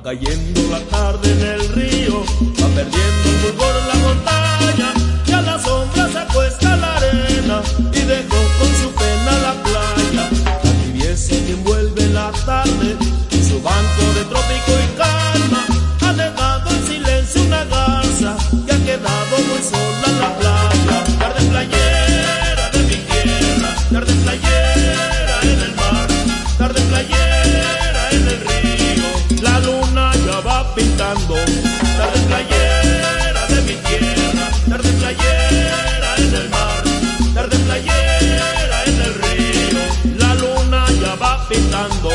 cayendo la tarde en el río, va perdiendo el fulgor en la montaña, y a la sombra se acuesta la arena y dejó con su pena la playa. La tibieza que envuelve la tarde en su banco de trópico y calma, ha dejado en silencio una garza que ha quedado muy sola en la playa. Tarde playera de mi tierra, tarde playera en el mar, tarde playera en el río, la luna ya va pintando. Tarde playera de mi tierra, tarde playera en el mar, tarde playera en el río, la luna ya va pintando.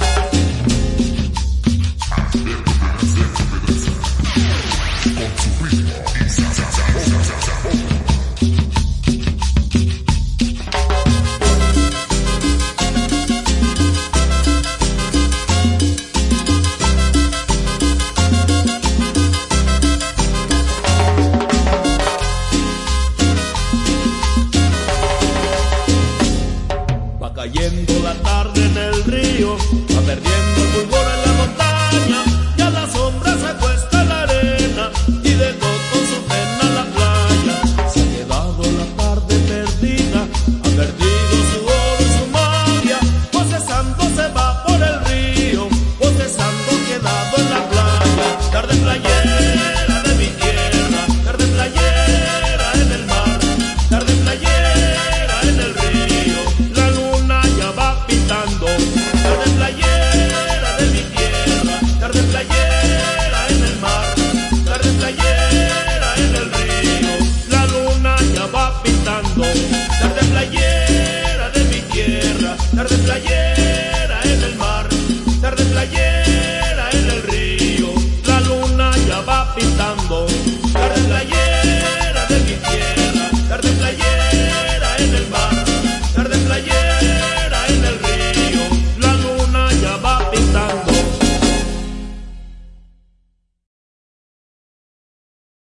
Cayendo la tarde en el río, va perdiendo el fulgor en la montaña, y a la sombra se acuesta la arena y dejó con su pena la playa. Se ha quedado la tarde perdida, ha perdido su oro y su magia, procesando se va por el río, procesando quedado en la playa. Tarde playera de mi tierra, tarde playera en el mar, tarde playera en el río, la luna ya va pintando. Tarde playera de mi tierra, tarde playera en el mar, tarde playera en el río, la luna ya va pintando. Tarde playera de mi tierra, tarde playera